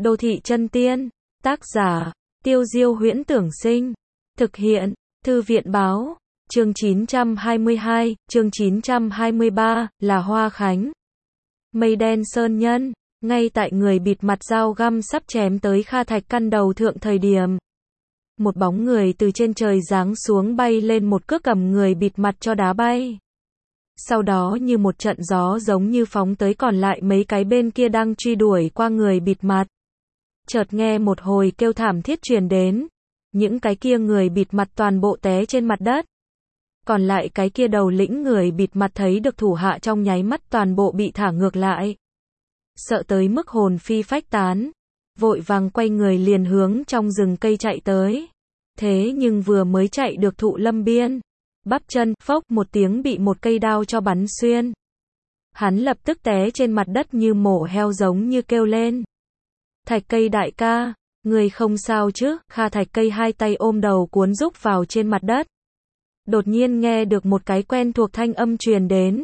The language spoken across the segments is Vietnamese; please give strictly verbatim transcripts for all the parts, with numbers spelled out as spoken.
Đô thị chân tiên, tác giả, Tiêu Diêu Huyễn Tưởng Sinh, thực hiện, Thư viện Báo, chương chín trăm hai mươi hai, chương chín trăm hai mươi ba, là Hoa Khánh. Mây đen sơn nhân, ngay tại người bịt mặt dao găm sắp chém tới Kha Thạch căn đầu thượng thời điểm. Một bóng người từ trên trời giáng xuống bay lên một cước cầm người bịt mặt cho đá bay. Sau đó như một trận gió giống như phóng tới còn lại mấy cái bên kia đang truy đuổi qua người bịt mặt. Chợt nghe một hồi kêu thảm thiết truyền đến. Những cái kia người bịt mặt toàn bộ té trên mặt đất. Còn lại cái kia đầu lĩnh người bịt mặt thấy được thủ hạ trong nháy mắt toàn bộ bị thả ngược lại. Sợ tới mức hồn phi phách tán. Vội vàng quay người liền hướng trong rừng cây chạy tới. Thế nhưng vừa mới chạy được thụ lâm biên. Bắp chân, phốc một tiếng bị một cây đao cho bắn xuyên. Hắn lập tức té trên mặt đất như mổ heo giống như kêu lên. Thạch Cây đại ca, người không sao chứ? Kha Thạch Cây hai tay ôm đầu cuốn rúc vào trên mặt đất. Đột nhiên nghe được một cái quen thuộc thanh âm truyền đến.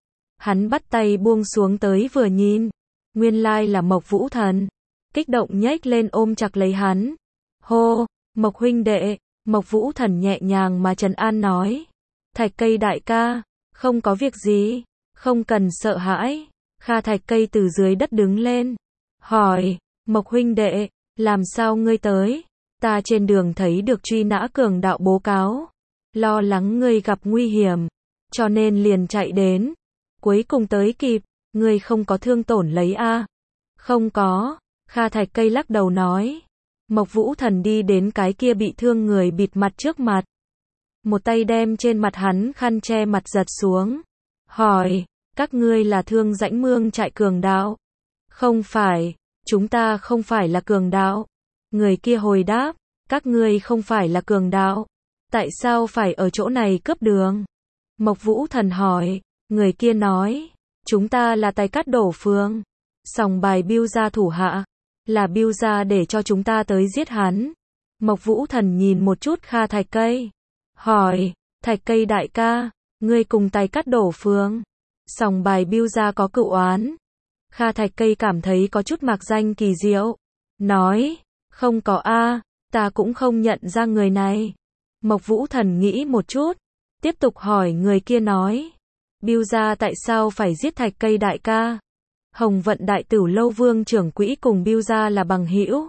Hắn bắt tay buông xuống tới vừa nhìn. Nguyên lai là Mộc Vũ Thần. Kích động nhếch lên ôm chặt lấy hắn. Hô, Mộc huynh đệ. Mộc Vũ Thần nhẹ nhàng mà trấn an nói. Thạch Cây đại ca, không có việc gì, không cần sợ hãi. Kha Thạch Cây từ dưới đất đứng lên. Hỏi, Mộc huynh đệ, làm sao ngươi tới? Ta trên đường thấy được truy nã cường đạo bố cáo. Lo lắng ngươi gặp nguy hiểm, cho nên liền chạy đến. Cuối cùng tới kịp, ngươi không có thương tổn lấy a? À? Không có, Kha Thạch Cây lắc đầu nói. Mộc Vũ Thần đi đến cái kia bị thương người bịt mặt trước mặt. Một tay đem trên mặt hắn khăn che mặt giật xuống. Hỏi, các ngươi là Thương Rãnh Mương trại cường đạo? Không phải, chúng ta không phải là cường đạo. Người kia hồi đáp, các ngươi không phải là cường đạo. Tại sao phải ở chỗ này cướp đường? Mộc Vũ Thần hỏi, người kia nói, chúng ta là Tài Cát Đổ Phường. Sòng bài Bưu gia thủ hạ. Là Bưu gia để cho chúng ta tới giết hắn. Mộc Vũ Thần nhìn một chút Kha Thạch Cây. Hỏi, Thạch Cây đại ca, ngươi cùng Tài Cát Đổ Phường. Sòng bài Bưu gia có cựu oán. Kha Thạch Cây cảm thấy có chút mạc danh kỳ diệu. Nói, không có a, ta cũng không nhận ra người này. Mộc Vũ Thần nghĩ một chút. Tiếp tục hỏi người kia nói. Bưu gia tại sao phải giết Thạch Cây đại ca? Hồng Vận Đại Tửu Lâu Vương trưởng quỹ cùng Bưu gia là bằng hữu.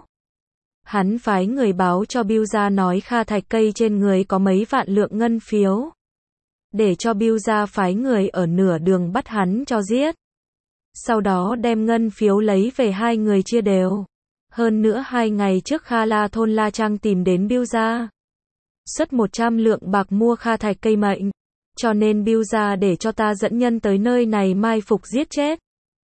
Hắn phái người báo cho Bưu gia nói Kha Thạch Cây trên người có mấy vạn lượng ngân phiếu. Để cho Bưu gia phái người ở nửa đường bắt hắn cho giết. Sau đó đem ngân phiếu lấy về hai người chia đều. Hơn nữa hai ngày trước Kha La thôn La Trang tìm đến Bưu gia. Xuất một trăm lượng bạc mua Kha Thạch Cây mệnh. Cho nên Bưu gia để cho ta dẫn nhân tới nơi này mai phục giết chết.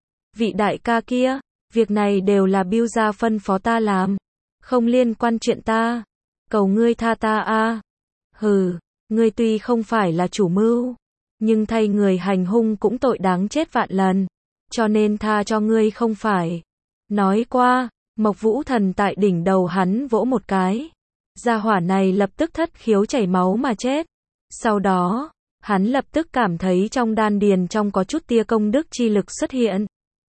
Vị đại ca kia, việc này đều là Bưu gia phân phó ta làm. Không liên quan chuyện ta. Cầu ngươi tha ta a. Hừ, ngươi tuy không phải là chủ mưu. Nhưng thay người hành hung cũng tội đáng chết vạn lần. Cho nên tha cho ngươi không phải. Nói qua, Mộc Vũ Thần tại đỉnh đầu hắn vỗ một cái. Gia hỏa này lập tức thất khiếu chảy máu mà chết. Sau đó, hắn lập tức cảm thấy trong đan điền trong có chút tia công đức chi lực xuất hiện.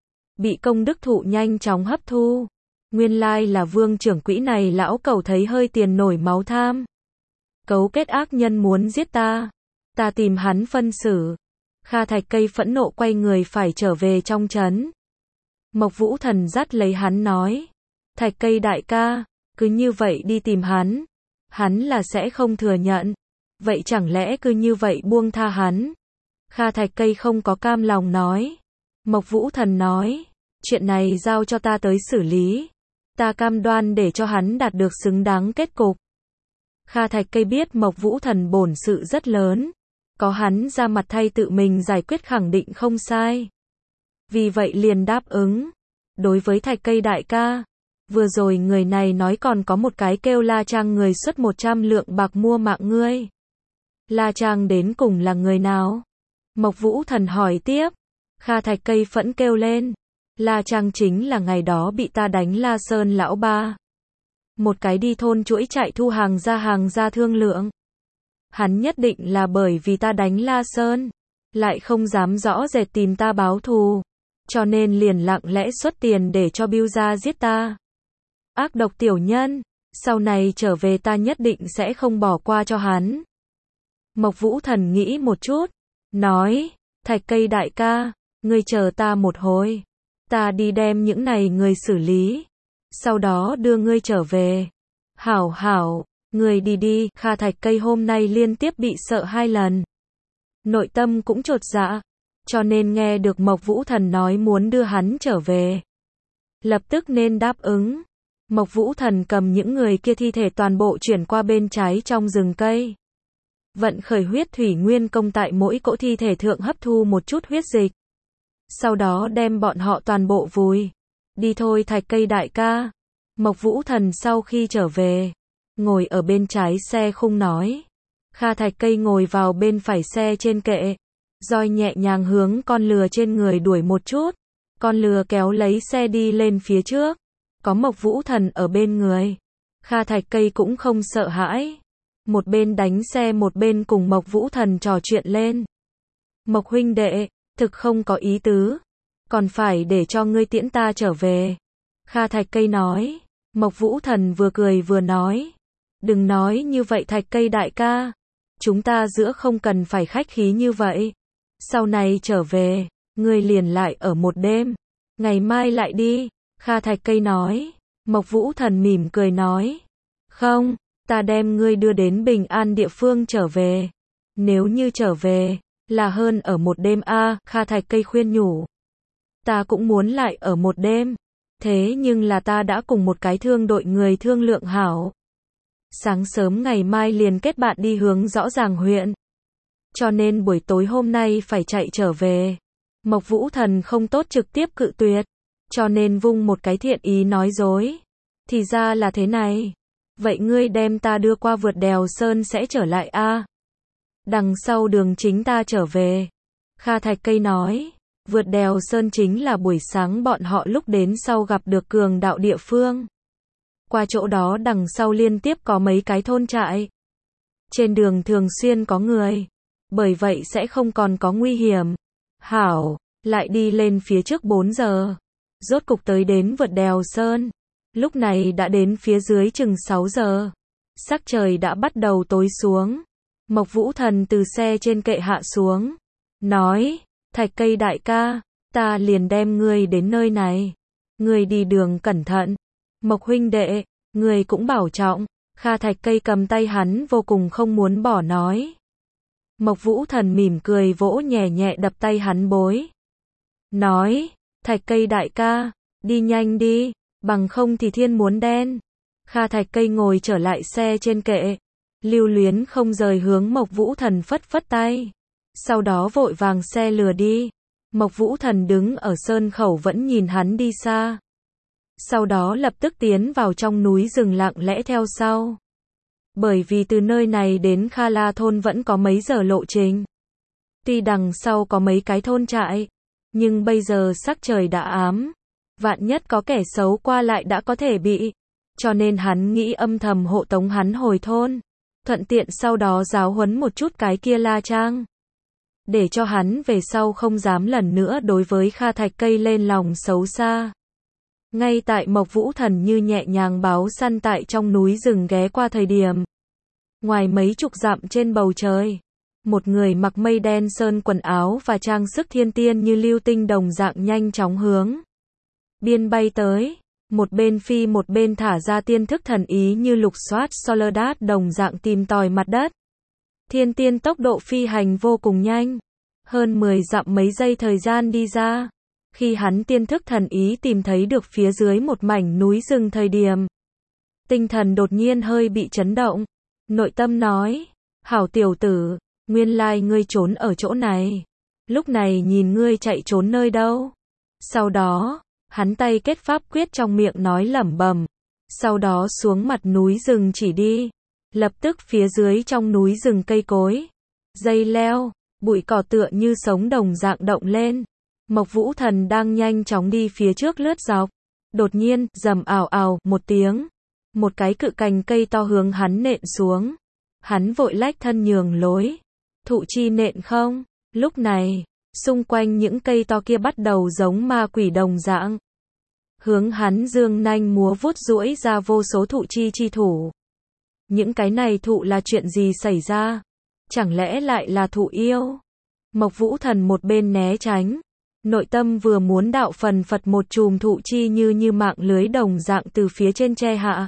Bị công đức thụ nhanh chóng hấp thu. Nguyên lai là Vương trưởng quỹ này lão cẩu thấy hơi tiền nổi máu tham. Cấu kết ác nhân muốn giết ta. Ta tìm hắn phân xử. Kha Thạch Cây phẫn nộ quay người phải trở về trong trấn. Mộc Vũ Thần dắt lấy hắn nói. Thạch Cây đại ca, cứ như vậy đi tìm hắn. Hắn là sẽ không thừa nhận. Vậy chẳng lẽ cứ như vậy buông tha hắn? Kha Thạch Cây không có cam lòng nói. Mộc Vũ Thần nói. Chuyện này giao cho ta tới xử lý. Ta cam đoan để cho hắn đạt được xứng đáng kết cục. Kha Thạch Cây biết Mộc Vũ Thần bổn sự rất lớn. Có hắn ra mặt thay tự mình giải quyết khẳng định không sai. Vì vậy liền đáp ứng. Đối với Thạch Cây đại ca, vừa rồi người này nói còn có một cái kêu La Trang người xuất một trăm lượng bạc mua mạng ngươi. La Trang đến cùng là người nào? Mộc Vũ Thần hỏi tiếp. Kha Thạch Cây phẫn kêu lên. La Trang chính là ngày đó bị ta đánh La Sơn lão ba. Một cái đi thôn chuỗi chạy thu hàng ra hàng ra thương lượng. Hắn nhất định là bởi vì ta đánh La Sơn. Lại không dám rõ rệt tìm ta báo thù. Cho nên liền lặng lẽ xuất tiền để cho Bưu gia giết ta. ác độc tiểu nhân, sau này trở về ta nhất định sẽ không bỏ qua cho hắn. Mộc Vũ Thần nghĩ một chút, nói, Thạch Cây đại ca, ngươi chờ ta một hồi, ta đi đem những này người xử lý, sau đó đưa ngươi trở về. Hảo hảo, ngươi đi đi. Kha Thạch Cây hôm nay liên tiếp bị sợ hai lần, nội tâm cũng chột dạ, cho nên nghe được Mộc Vũ Thần nói muốn đưa hắn trở về, lập tức nên đáp ứng. Mộc Vũ Thần cầm những người kia thi thể toàn bộ chuyển qua bên trái trong rừng cây. Vận khởi huyết thủy nguyên công tại mỗi cỗ thi thể thượng hấp thu một chút huyết dịch. Sau đó đem bọn họ toàn bộ vùi. Đi thôi Thạch Cây đại ca. Mộc Vũ Thần sau khi trở về, ngồi ở bên trái xe khung nói. Kha Thạch Cây ngồi vào bên phải xe trên kệ. Roi nhẹ nhàng hướng con lừa trên người đuổi một chút. Con lừa kéo lấy xe đi lên phía trước. Có Mộc Vũ Thần ở bên người, Kha Thạch Cây cũng không sợ hãi. Một bên đánh xe một bên cùng Mộc Vũ Thần trò chuyện lên. Mộc huynh đệ, thực không có ý tứ, còn phải để cho ngươi tiễn ta trở về. Kha Thạch Cây nói. Mộc Vũ Thần vừa cười vừa nói. Đừng nói như vậy Thạch Cây đại ca, chúng ta giữa không cần phải khách khí như vậy. Sau này trở về, ngươi liền lại ở một đêm, ngày mai lại đi. Kha Thạch Cây nói. Mộc Vũ Thần mỉm cười nói. Không, ta đem ngươi đưa đến bình an địa phương trở về. Nếu như trở về, là hơn ở một đêm a. À, Kha Thạch Cây khuyên nhủ. Ta cũng muốn lại ở một đêm. Thế nhưng là ta đã cùng một cái thương đội người thương lượng hảo. Sáng sớm ngày mai liền kết bạn đi hướng Rõ Ràng huyện. Cho nên buổi tối hôm nay phải chạy trở về. Mộc Vũ Thần không tốt trực tiếp cự tuyệt. Cho nên vung một cái thiện ý nói dối. Thì ra là thế này. Vậy ngươi đem ta đưa qua vượt đèo sơn sẽ trở lại a? À? Đằng sau đường chính ta trở về. Kha Thạch Cây nói. Vượt đèo sơn chính là buổi sáng bọn họ lúc đến sau gặp được cường đạo địa phương. Qua chỗ đó đằng sau liên tiếp có mấy cái thôn trại. Trên đường thường xuyên có người. Bởi vậy sẽ không còn có nguy hiểm. Hảo, lại đi lên phía trước bốn giờ. Rốt cục tới đến vượt đèo sơn. Lúc này đã đến phía dưới chừng sáu giờ. Sắc trời đã bắt đầu tối xuống. Mộc Vũ Thần từ xe trên kệ hạ xuống. Nói, Thạch Cây đại ca, ta liền đem ngươi đến nơi này. Ngươi đi đường cẩn thận. Mộc huynh đệ, ngươi cũng bảo trọng. Kha Thạch Cây cầm tay hắn vô cùng không muốn bỏ nói. Mộc Vũ Thần mỉm cười vỗ nhẹ nhẹ đập tay hắn bối. Nói, Thạch Cây đại ca, đi nhanh đi, bằng không thì thiên muốn đen. Kha Thạch Cây ngồi trở lại xe trên kệ, lưu luyến không rời hướng Mộc Vũ Thần phất phất tay. Sau đó vội vàng xe lừa đi. Mộc Vũ Thần đứng ở sơn khẩu vẫn nhìn hắn đi xa. Sau đó lập tức tiến vào trong núi rừng lặng lẽ theo sau. Bởi vì từ nơi này đến Kha La thôn vẫn có mấy giờ lộ trình. Tuy đằng sau có mấy cái thôn trại, nhưng bây giờ sắc trời đã ám. Vạn nhất có kẻ xấu qua lại đã có thể bị. Cho nên hắn nghĩ âm thầm hộ tống hắn hồi thôn. Thuận tiện sau đó giáo huấn một chút cái kia La Trang. Để cho hắn về sau không dám lần nữa đối với Kha Thạch Cây lên lòng xấu xa. Ngay tại Mộc Vũ Thần như nhẹ nhàng báo săn tại trong núi rừng ghé qua thời điểm. Ngoài mấy chục dặm trên bầu trời, một người mặc mây đen sơn quần áo và trang sức thiên tiên như lưu tinh đồng dạng nhanh chóng hướng biên bay tới, một bên phi một bên thả ra tiên thức thần ý như lục soát Soledad đồng dạng tìm tòi mặt đất. Thiên tiên tốc độ phi hành vô cùng nhanh, hơn mười dặm mấy giây thời gian đi ra. Khi hắn tiên thức thần ý tìm thấy được phía dưới một mảnh núi rừng thời điểm, tinh thần đột nhiên hơi bị chấn động, nội tâm nói, hảo tiểu tử, nguyên lai ngươi trốn ở chỗ này, lúc này nhìn ngươi chạy trốn nơi đâu. Sau đó, hắn tay kết pháp quyết trong miệng nói lẩm bẩm, sau đó xuống mặt núi rừng chỉ đi, lập tức phía dưới trong núi rừng cây cối, dây leo, bụi cỏ tựa như sống đồng dạng động lên. Mộc Vũ Thần đang nhanh chóng đi phía trước lướt dọc. Đột nhiên, rầm ào ào, một tiếng. Một cái cự cành cây to hướng hắn nện xuống. Hắn vội lách thân nhường lối. Thụ chi nện không? Lúc này, xung quanh những cây to kia bắt đầu giống ma quỷ đồng dạng. hướng hắn dương nanh múa vuốt duỗi ra vô số thụ chi chi thủ. Những cái này thụ là chuyện gì xảy ra? Chẳng lẽ lại là thụ yêu? Mộc Vũ Thần một bên né tránh, nội tâm vừa muốn đạo phần phật một chùm thụ chi như như mạng lưới đồng dạng từ phía trên che hạ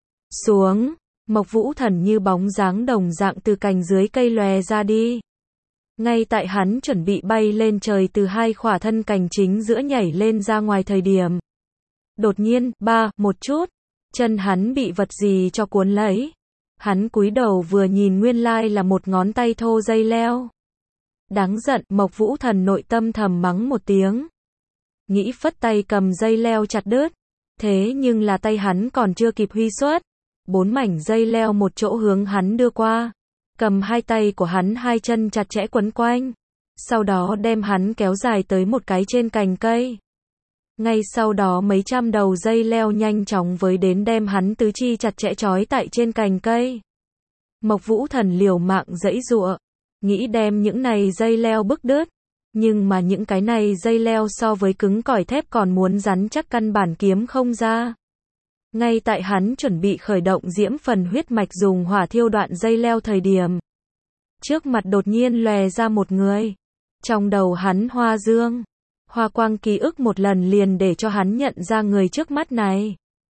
xuống. Mộc Vũ Thần như bóng dáng đồng dạng từ cành dưới cây lòe ra đi. Ngay tại hắn chuẩn bị bay lên trời từ hai khỏa thân cành chính giữa nhảy lên ra ngoài thời điểm. Đột nhiên, ba, một chút, chân hắn bị vật gì cho cuốn lấy. Hắn cúi đầu vừa nhìn nguyên lai là một ngón tay thô dây leo. Đáng giận, Mộc Vũ Thần nội tâm thầm mắng một tiếng. Nghĩ phất tay cầm dây leo chặt đứt. Thế nhưng là tay hắn còn chưa kịp huy xuất. Bốn mảnh dây leo một chỗ hướng hắn đưa qua. Cầm hai tay của hắn hai chân chặt chẽ quấn quanh. Sau đó đem hắn kéo dài tới một cái trên cành cây. Ngay sau đó mấy trăm đầu dây leo nhanh chóng với đến đem hắn tứ chi chặt chẽ trói tại trên cành cây. Mộc Vũ Thần liều mạng giãy giụa, nghĩ đem những này dây leo bứt đứt, nhưng mà những cái này dây leo so với cứng cỏi thép còn muốn rắn chắc căn bản kiếm không ra. Ngay tại hắn chuẩn bị khởi động diễm phần huyết mạch dùng hỏa thiêu đoạn dây leo thời điểm, trước mặt đột nhiên lòe ra một người. Trong đầu hắn hoa dương, hoa quang ký ức một lần liền để cho hắn nhận ra người trước mắt này.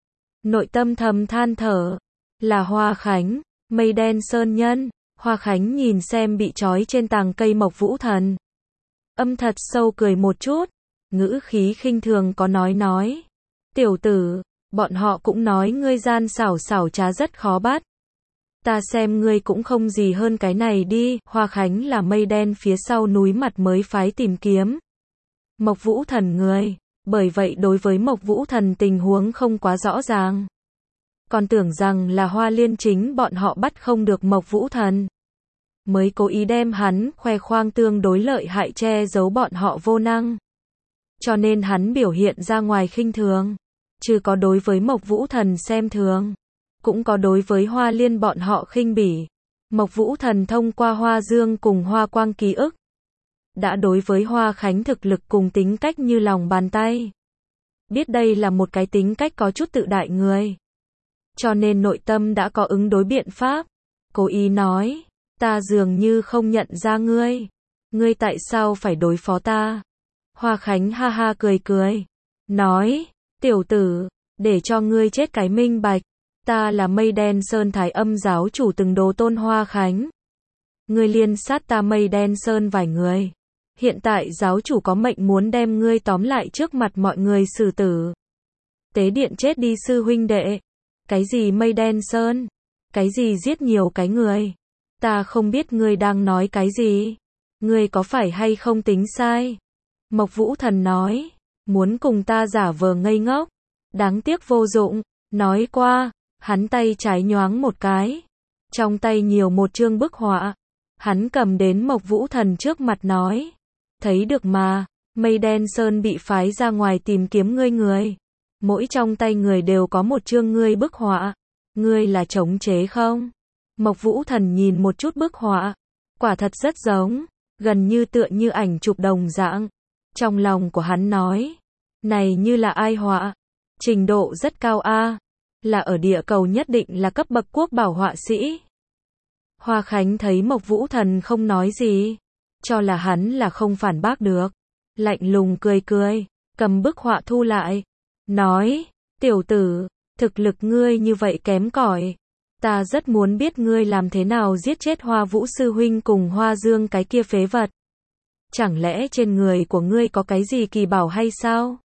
Nội tâm thầm than thở, là Hoa Khánh, mây đen sơn nhân. Hoa Khánh nhìn xem bị trói trên tàng cây Mộc Vũ Thần, âm thật sâu cười một chút, ngữ khí khinh thường có nói nói. Tiểu tử, bọn họ cũng nói ngươi gian xảo xảo trá rất khó bắt. Ta xem ngươi cũng không gì hơn cái này đi. Hoa Khánh là mây đen phía sau núi mặt mới phái tìm kiếm Mộc Vũ Thần người, bởi vậy đối với Mộc Vũ Thần tình huống không quá rõ ràng. Còn tưởng rằng là Hoa Liên chính bọn họ bắt không được Mộc Vũ Thần, mới cố ý đem hắn khoe khoang tương đối lợi hại che giấu bọn họ vô năng. Cho nên hắn biểu hiện ra ngoài khinh thường, chứ có đối với Mộc Vũ Thần xem thường, cũng có đối với Hoa Liên bọn họ khinh bỉ. Mộc Vũ Thần thông qua Hoa Dương cùng Hoa Quang ký ức, đã đối với Hoa Khánh thực lực cùng tính cách như lòng bàn tay. Biết đây là một cái tính cách có chút tự đại người. Cho nên nội tâm đã có ứng đối biện pháp. Cố ý nói, ta dường như không nhận ra ngươi. Ngươi tại sao phải đối phó ta? Hoa Khánh ha ha cười cười, nói, tiểu tử, để cho ngươi chết cái minh bạch. Ta là Mây Đen Sơn Thái Âm giáo chủ từng đồ tôn Hoa Khánh. Ngươi liên sát ta Mây Đen Sơn vài người. Hiện tại giáo chủ có mệnh muốn đem ngươi tóm lại trước mặt mọi người xử tử. Tế điện chết đi sư huynh đệ. Cái gì Mây Đen Sơn? Cái gì giết nhiều cái người? Ta không biết ngươi đang nói cái gì. Ngươi có phải hay không tính sai? Mộc Vũ Thần nói, muốn cùng ta giả vờ ngây ngốc. Đáng tiếc vô dụng. Nói qua, hắn tay trái nhoáng một cái. Trong tay nhiều một chương bức họa. Hắn cầm đến Mộc Vũ Thần trước mặt nói, thấy được mà, Mây Đen Sơn bị phái ra ngoài tìm kiếm ngươi người. Mỗi trong tay người đều có một chương ngươi bức họa. Ngươi là chống chế không? Mộc Vũ Thần nhìn một chút bức họa. Quả thật rất giống, gần như tựa như ảnh chụp đồng dạng. Trong lòng của hắn nói, này như là ai họa? Trình độ rất cao a, là ở địa cầu nhất định là cấp bậc quốc bảo họa sĩ. Hoa Khánh thấy Mộc Vũ Thần không nói gì, cho là hắn là không phản bác được. Lạnh lùng cười cười, cầm bức họa thu lại. Nói, tiểu tử, thực lực ngươi như vậy kém cỏi. Ta rất muốn biết ngươi làm thế nào giết chết Hoa Vũ sư huynh cùng Hoa Dương cái kia phế vật. Chẳng lẽ trên người của ngươi có cái gì kỳ bảo hay sao?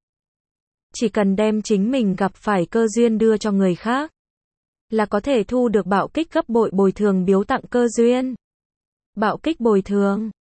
Chỉ cần đem chính mình gặp phải cơ duyên đưa cho người khác, là có thể thu được bạo kích gấp bội bồi thường biếu tặng cơ duyên. Bạo kích bồi thường.